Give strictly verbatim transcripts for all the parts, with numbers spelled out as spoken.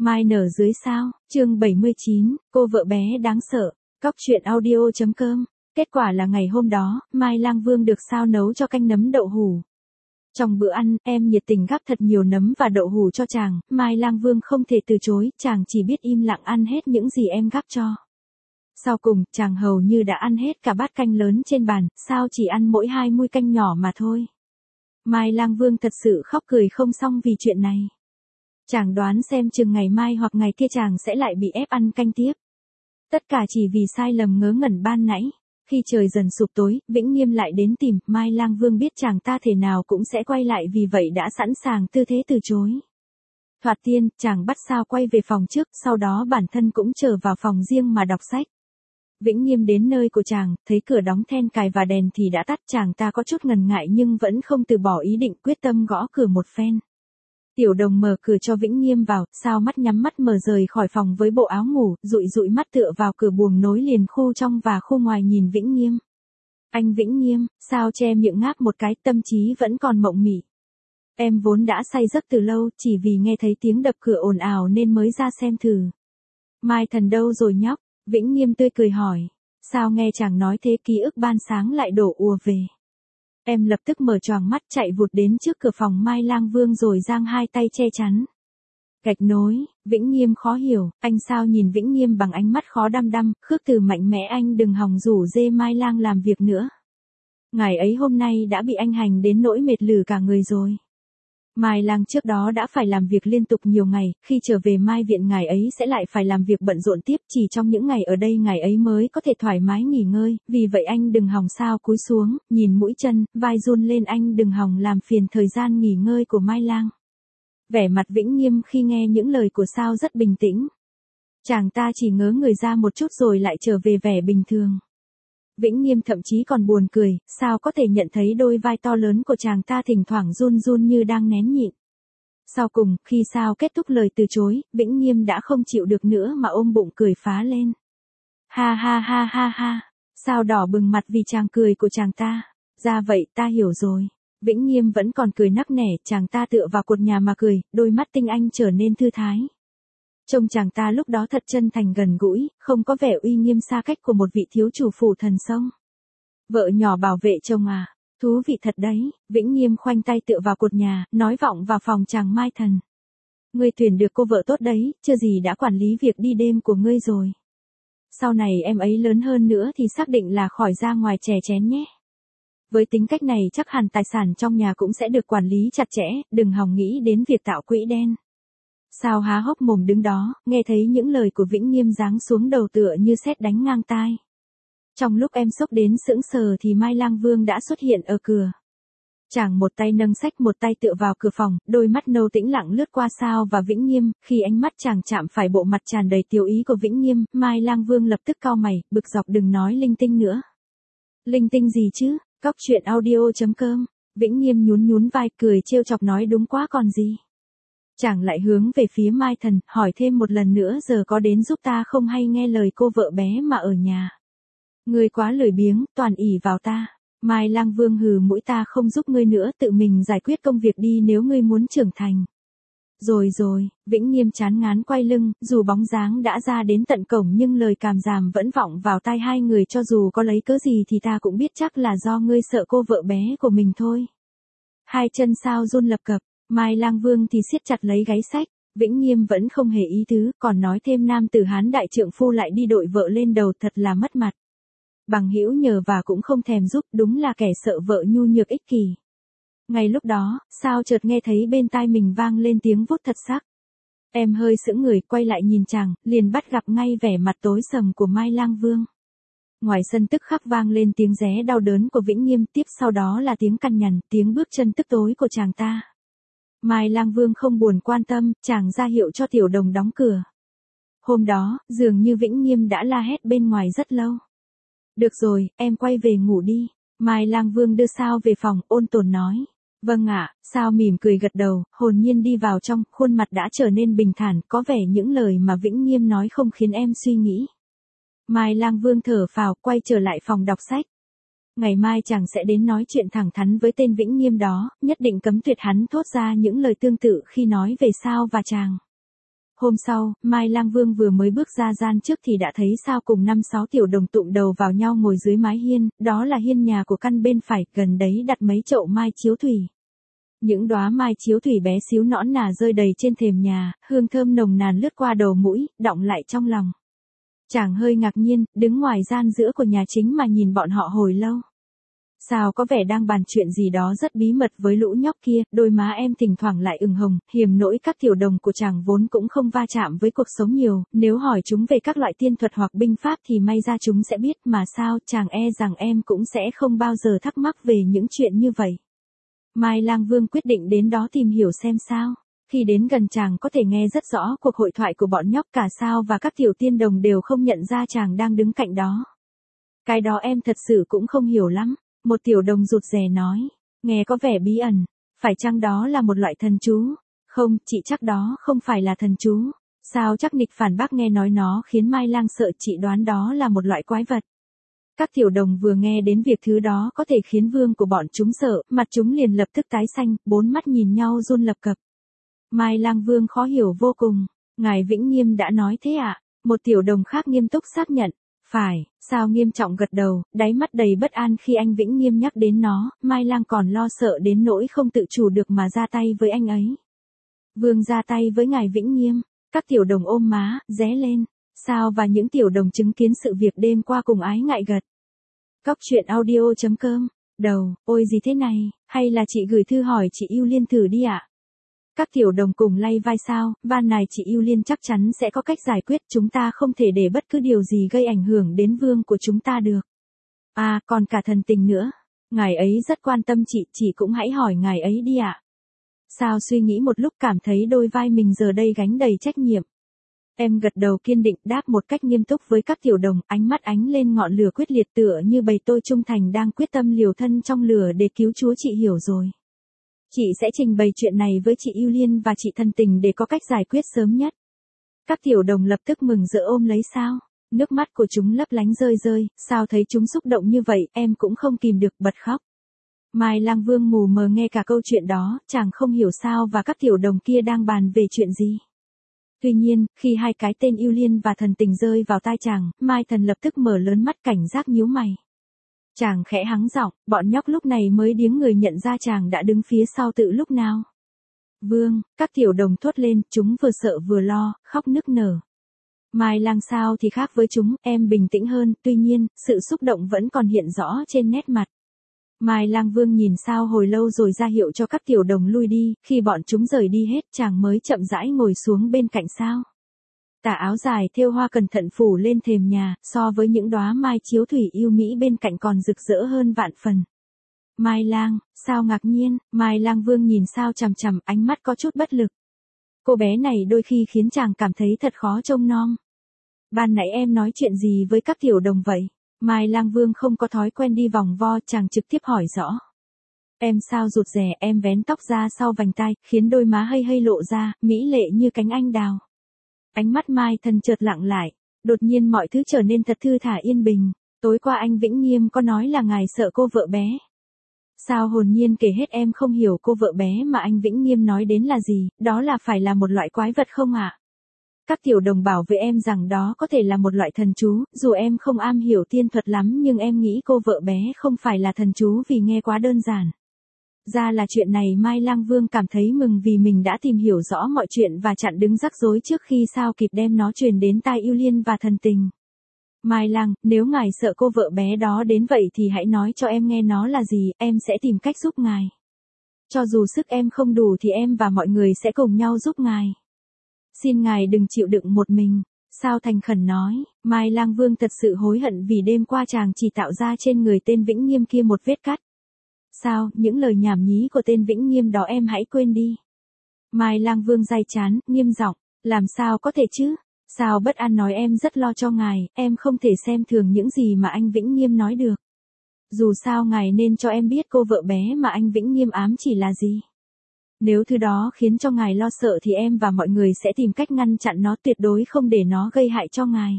Mai nở dưới sao, chương bảy mươi chín, cô vợ bé đáng sợ, cóc truyện audio chấm com. Kết quả là ngày hôm đó, Mai Lang Vương được sao nấu cho canh nấm đậu hủ. Trong bữa ăn, em nhiệt tình gắp thật nhiều nấm và đậu hủ cho chàng, Mai Lang Vương không thể từ chối, chàng chỉ biết im lặng ăn hết những gì em gắp cho. Sau cùng, chàng hầu như đã ăn hết cả bát canh lớn trên bàn, sao chỉ ăn mỗi hai muôi canh nhỏ mà thôi. Mai Lang Vương thật sự khóc cười không xong vì chuyện này. Chàng đoán xem chừng ngày mai hoặc ngày kia chàng sẽ lại bị ép ăn canh tiếp. Tất cả chỉ vì sai lầm ngớ ngẩn ban nãy. Khi trời dần sụp tối, Vĩnh Nghiêm lại đến tìm, Mai Lang Vương biết chàng ta thể nào cũng sẽ quay lại vì vậy đã sẵn sàng tư thế từ chối. Thoạt tiên, chàng bắt sao quay về phòng trước, sau đó bản thân cũng trở vào phòng riêng mà đọc sách. Vĩnh Nghiêm đến nơi của chàng, thấy cửa đóng then cài và đèn thì đã tắt, chàng ta có chút ngần ngại nhưng vẫn không từ bỏ ý định, quyết tâm gõ cửa một phen. Tiểu Đồng mở cửa cho Vĩnh Nghiêm vào, sao mắt nhắm mắt mở rời khỏi phòng với bộ áo ngủ, dụi dụi mắt tựa vào cửa buồng nối liền khu trong và khu ngoài nhìn Vĩnh Nghiêm. Anh Vĩnh Nghiêm, sao che miệng ngáp một cái, tâm trí vẫn còn mộng mị. Em vốn đã say giấc từ lâu, chỉ vì nghe thấy tiếng đập cửa ồn ào nên mới ra xem thử. Mai Thần đâu rồi nhóc? Vĩnh Nghiêm tươi cười hỏi. Sao nghe chàng nói thế ký ức ban sáng lại đổ ùa về. Em lập tức mở choàng mắt chạy vụt đến trước cửa phòng Mai Lang Vương rồi giang hai tay che chắn. Gạch nối, Vĩnh Nghiêm khó hiểu, anh sao nhìn Vĩnh Nghiêm bằng ánh mắt khó đăm đăm, khước từ mạnh mẽ anh đừng hòng rủ dê Mai Lang làm việc nữa. Ngày ấy hôm nay đã bị anh hành đến nỗi mệt lử cả người rồi. Mai Lang trước đó đã phải làm việc liên tục nhiều ngày, khi trở về Mai viện ngày ấy sẽ lại phải làm việc bận rộn tiếp, chỉ trong những ngày ở đây ngày ấy mới có thể thoải mái nghỉ ngơi, vì vậy anh đừng hòng sao cúi xuống, nhìn mũi chân, vai run lên anh đừng hòng làm phiền thời gian nghỉ ngơi của Mai Lang. Vẻ mặt Vĩnh Nghiêm khi nghe những lời của sao rất bình tĩnh. Chàng ta chỉ ngớ người ra một chút rồi lại trở về vẻ bình thường. Vĩnh Nghiêm thậm chí còn buồn cười, sao có thể nhận thấy đôi vai to lớn của chàng ta thỉnh thoảng run run như đang nén nhịn. Sau cùng, khi sao kết thúc lời từ chối, Vĩnh Nghiêm đã không chịu được nữa mà ôm bụng cười phá lên. Ha ha ha ha ha, sao đỏ bừng mặt vì chàng cười của chàng ta. Ra vậy ta hiểu rồi. Vĩnh Nghiêm vẫn còn cười nắc nẻ, chàng ta tựa vào cột nhà mà cười, đôi mắt tinh anh trở nên thư thái. Trông chàng ta lúc đó thật chân thành gần gũi, không có vẻ uy nghiêm xa cách của một vị thiếu chủ phủ thần sông. Vợ nhỏ bảo vệ chồng à, thú vị thật đấy, Vĩnh Nghiêm khoanh tay tựa vào cột nhà, nói vọng vào phòng chàng Mai Thần. Ngươi tuyển được cô vợ tốt đấy, chưa gì đã quản lý việc đi đêm của ngươi rồi. Sau này em ấy lớn hơn nữa thì xác định là khỏi ra ngoài chè chén nhé. Với tính cách này chắc hẳn tài sản trong nhà cũng sẽ được quản lý chặt chẽ, đừng hòng nghĩ đến việc tạo quỹ đen. Sao há hốc mồm đứng đó, nghe thấy những lời của Vĩnh Nghiêm giáng xuống đầu tựa như sét đánh ngang tai. Trong lúc em sốc đến sững sờ thì Mai Lang Vương đã xuất hiện ở cửa. Chàng một tay nâng sách một tay tựa vào cửa phòng, đôi mắt nâu tĩnh lặng lướt qua sao và Vĩnh Nghiêm, khi ánh mắt chàng chạm phải bộ mặt tràn đầy tiêu ý của Vĩnh Nghiêm, Mai Lang Vương lập tức cau mày, bực dọc đừng nói linh tinh nữa. Linh tinh gì chứ, cóc truyện audio chấm com, Vĩnh Nghiêm nhún nhún vai cười trêu chọc nói đúng quá còn gì. Chàng lại hướng về phía Mai Thần, hỏi thêm một lần nữa giờ có đến giúp ta không hay nghe lời cô vợ bé mà ở nhà. Ngươi quá lười biếng, toàn ỷ vào ta. Mai Lang Vương hừ mũi ta không giúp ngươi nữa, tự mình giải quyết công việc đi nếu ngươi muốn trưởng thành. Rồi rồi, Vĩnh Nghiêm chán ngán quay lưng, dù bóng dáng đã ra đến tận cổng nhưng lời càm ràm vẫn vọng vào tai hai người cho dù có lấy cớ gì thì ta cũng biết chắc là do ngươi sợ cô vợ bé của mình thôi. Hai chân sao run lập cập. Mai Lang Vương thì siết chặt lấy gáy sách, Vĩnh Nghiêm vẫn không hề ý tứ, còn nói thêm nam tử Hán đại trượng phu lại đi đội vợ lên đầu thật là mất mặt. Bằng hữu nhờ và cũng không thèm giúp, đúng là kẻ sợ vợ nhu nhược ích kỷ. Ngay lúc đó, sao chợt nghe thấy bên tai mình vang lên tiếng vút thật sắc. Em hơi sững người quay lại nhìn chàng, liền bắt gặp ngay vẻ mặt tối sầm của Mai Lang Vương. Ngoài sân tức khắc vang lên tiếng ré đau đớn của Vĩnh Nghiêm, tiếp sau đó là tiếng cằn nhằn, tiếng bước chân tức tối của chàng ta. Mai Lang Vương không buồn quan tâm, chàng ra hiệu cho Tiểu Đồng đóng cửa. Hôm đó, dường như Vĩnh Nghiêm đã la hét bên ngoài rất lâu. Được rồi, em quay về ngủ đi. Mai Lang Vương đưa sao về phòng, ôn tồn nói. Vâng ạ, sao mỉm cười gật đầu, hồn nhiên đi vào trong, khuôn mặt đã trở nên bình thản, có vẻ những lời mà Vĩnh Nghiêm nói không khiến em suy nghĩ. Mai Lang Vương thở phào, quay trở lại phòng đọc sách. Ngày mai chàng sẽ đến nói chuyện thẳng thắn với tên Vĩnh Nghiêm đó, nhất định cấm tuyệt hắn thốt ra những lời tương tự khi nói về sao và chàng. Hôm sau, Mai Lang Vương vừa mới bước ra gian trước thì đã thấy Sao cùng năm sáu tiểu đồng tụm đầu vào nhau ngồi dưới mái hiên, đó là hiên nhà của căn bên phải, gần đấy đặt mấy chậu mai chiếu thủy. Những đóa mai chiếu thủy bé xíu nõn nà rơi đầy trên thềm nhà, hương thơm nồng nàn lướt qua đầu mũi, đọng lại trong lòng. Chàng hơi ngạc nhiên, đứng ngoài gian giữa của nhà chính mà nhìn bọn họ hồi lâu. Sao có vẻ đang bàn chuyện gì đó rất bí mật với lũ nhóc kia, đôi má em thỉnh thoảng lại ửng hồng, hiềm nỗi các tiểu đồng của chàng vốn cũng không va chạm với cuộc sống nhiều, nếu hỏi chúng về các loại tiên thuật hoặc binh pháp thì may ra chúng sẽ biết, mà sao, chàng e rằng em cũng sẽ không bao giờ thắc mắc về những chuyện như vậy. Mai Lang Vương quyết định đến đó tìm hiểu xem sao. Khi đến gần chàng có thể nghe rất rõ cuộc hội thoại của bọn nhóc, cả Sao và các tiểu tiên đồng đều không nhận ra chàng đang đứng cạnh đó. Cái đó em thật sự cũng không hiểu lắm. Một tiểu đồng rụt rè nói, nghe có vẻ bí ẩn, phải chăng đó là một loại thần chú? Không, chị chắc đó không phải là thần chú. Sao chắc nịch phản bác nghe nói nó khiến Mai Lang sợ, chị đoán đó là một loại quái vật. Các tiểu đồng vừa nghe đến việc thứ đó có thể khiến vương của bọn chúng sợ, mặt chúng liền lập tức tái xanh, bốn mắt nhìn nhau run lập cập. Mai Lang Vương khó hiểu vô cùng, ngài Vĩnh Nghiêm đã nói thế ạ? À? Một tiểu đồng khác nghiêm túc xác nhận. Phải, Sao nghiêm trọng gật đầu, đáy mắt đầy bất an khi anh Vĩnh Nghiêm nhắc đến nó, Mai Lang còn lo sợ đến nỗi không tự chủ được mà ra tay với anh ấy. Vương ra tay với ngài Vĩnh Nghiêm, các tiểu đồng ôm má, ré lên, Sao và những tiểu đồng chứng kiến sự việc đêm qua cùng ái ngại gật. Cóc truyện audio chấm com, đầu, ôi gì thế này, hay là chị gửi thư hỏi chị Yêu Liên thử đi ạ? À? Các tiểu đồng cùng lay vai Sao, ban này chị Yêu Liên chắc chắn sẽ có cách giải quyết, chúng ta không thể để bất cứ điều gì gây ảnh hưởng đến vương của chúng ta được. À, còn cả thần tình nữa. Ngài ấy rất quan tâm chị, chị cũng hãy hỏi ngài ấy đi ạ. À. Sao suy nghĩ một lúc cảm thấy đôi vai mình giờ đây gánh đầy trách nhiệm. Em gật đầu kiên định đáp một cách nghiêm túc với các tiểu đồng, ánh mắt ánh lên ngọn lửa quyết liệt tựa như bầy tôi trung thành đang quyết tâm liều thân trong lửa để cứu chúa, chị hiểu rồi. Chị sẽ trình bày chuyện này với chị Yêu Liên và chị thần tình để có cách giải quyết sớm nhất. Các tiểu đồng lập tức mừng rỡ ôm lấy Sao. Nước mắt của chúng lấp lánh rơi rơi, Sao thấy chúng xúc động như vậy, em cũng không kìm được bật khóc. Mai Lang Vương mù mờ nghe cả câu chuyện đó, chàng không hiểu Sao và các tiểu đồng kia đang bàn về chuyện gì. Tuy nhiên, khi hai cái tên Yêu Liên và thần tình rơi vào tai chàng, Mai Thần lập tức mở lớn mắt cảnh giác nhíu mày. Chàng khẽ hắng giọng, bọn nhóc lúc này mới điếng người nhận ra chàng đã đứng phía sau tự lúc nào. Vương, các tiểu đồng thốt lên, chúng vừa sợ vừa lo, khóc nức nở. Mai Lang Sao thì khác với chúng, em bình tĩnh hơn, tuy nhiên, sự xúc động vẫn còn hiện rõ trên nét mặt. Mai Lang Vương nhìn Sao hồi lâu rồi ra hiệu cho các tiểu đồng lui đi, khi bọn chúng rời đi hết chàng mới chậm rãi ngồi xuống bên cạnh Sao. Tà áo dài thêu hoa cẩn thận phủ lên thềm nhà, so với những đóa mai chiếu thủy yêu mỹ bên cạnh còn rực rỡ hơn vạn phần. Mai Lang, Sao ngạc nhiên, Mai Lang Vương nhìn Sao chằm chằm, ánh mắt có chút bất lực. Cô bé này đôi khi khiến chàng cảm thấy thật khó trông nom. Ban nãy em nói chuyện gì với các tiểu đồng vậy? Mai Lang Vương không có thói quen đi vòng vo, chàng trực tiếp hỏi rõ. Em Sao rụt rè, em vén tóc ra sau vành tai, khiến đôi má hơi hơi lộ ra, mỹ lệ như cánh anh đào. Ánh mắt Mai Thần chợt lặng lại, đột nhiên mọi thứ trở nên thật thư thả yên bình. Tối qua anh Vĩnh Nghiêm có nói là ngài sợ cô vợ bé. Sao hồn nhiên kể hết, em không hiểu cô vợ bé mà anh Vĩnh Nghiêm nói đến là gì, đó là phải là một loại quái vật không ạ? À? Các tiểu đồng bảo với em rằng đó có thể là một loại thần chú, dù em không am hiểu tiên thuật lắm nhưng em nghĩ cô vợ bé không phải là thần chú vì nghe quá đơn giản. Ra là chuyện này, Mai Lang Vương cảm thấy mừng vì mình đã tìm hiểu rõ mọi chuyện và chặn đứng rắc rối trước khi Sao kịp đem nó truyền đến tai Yêu Liên và thần tình. Mai Lang, nếu ngài sợ cô vợ bé đó đến vậy thì hãy nói cho em nghe nó là gì, em sẽ tìm cách giúp ngài. Cho dù sức em không đủ thì em và mọi người sẽ cùng nhau giúp ngài. Xin ngài đừng chịu đựng một mình. Sao thành khẩn nói, Mai Lang Vương thật sự hối hận vì đêm qua chàng chỉ tạo ra trên người tên Vĩnh Nghiêm kia một vết cắt. Sao, những lời nhảm nhí của tên Vĩnh Nghiêm đó em hãy quên đi. Mai Lang Vương day chán, nghiêm giọng, làm sao có thể chứ? Sao bất an nói em rất lo cho ngài, em không thể xem thường những gì mà anh Vĩnh Nghiêm nói được. Dù sao ngài nên cho em biết cô vợ bé mà anh Vĩnh Nghiêm ám chỉ là gì. Nếu thứ đó khiến cho ngài lo sợ thì em và mọi người sẽ tìm cách ngăn chặn nó, tuyệt đối không để nó gây hại cho ngài.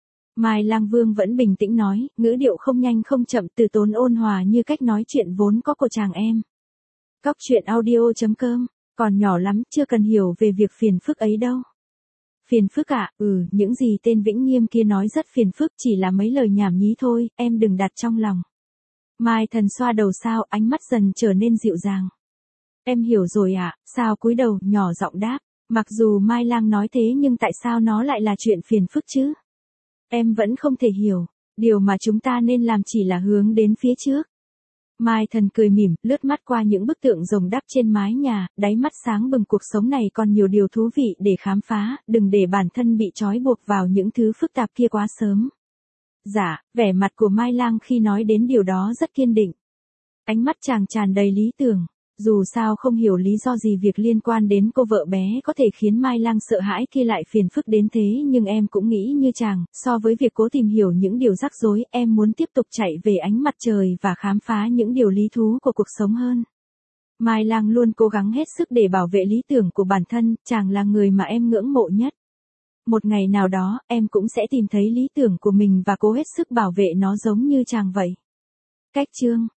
Mai Lang Vương vẫn bình tĩnh nói, ngữ điệu không nhanh không chậm, từ tốn ôn hòa như cách nói chuyện vốn có của chàng em. Cóc truyện audio chấm com, còn nhỏ lắm, chưa cần hiểu về việc phiền phức ấy đâu. Phiền phức ạ, ừ, những gì tên Vĩnh Nghiêm kia nói rất phiền phức, chỉ là mấy lời nhảm nhí thôi, em đừng đặt trong lòng. Mai Thần xoa đầu sao, ánh mắt dần trở nên dịu dàng. Em hiểu rồi ạ, sao cúi đầu, nhỏ giọng đáp. Mặc dù Mai Lang nói thế nhưng tại sao nó lại là chuyện phiền phức chứ? Em vẫn không thể hiểu, điều mà chúng ta nên làm chỉ là hướng đến phía trước. Mai Thần cười mỉm, lướt mắt qua những bức tượng rồng đắp trên mái nhà, đáy mắt sáng bừng, cuộc sống này còn nhiều điều thú vị để khám phá, đừng để bản thân bị trói buộc vào những thứ phức tạp kia quá sớm. Dạ, vẻ mặt của Mai Lang khi nói đến điều đó rất kiên định. Ánh mắt chàng tràn đầy lý tưởng. Dù sao không hiểu lý do gì việc liên quan đến cô vợ bé có thể khiến Mai Lang sợ hãi kia lại phiền phức đến thế, nhưng em cũng nghĩ như chàng, so với việc cố tìm hiểu những điều rắc rối, em muốn tiếp tục chạy về ánh mặt trời và khám phá những điều lý thú của cuộc sống hơn. Mai Lang luôn cố gắng hết sức để bảo vệ lý tưởng của bản thân, chàng là người mà em ngưỡng mộ nhất. Một ngày nào đó, em cũng sẽ tìm thấy lý tưởng của mình và cố hết sức bảo vệ nó giống như chàng vậy. Cách chương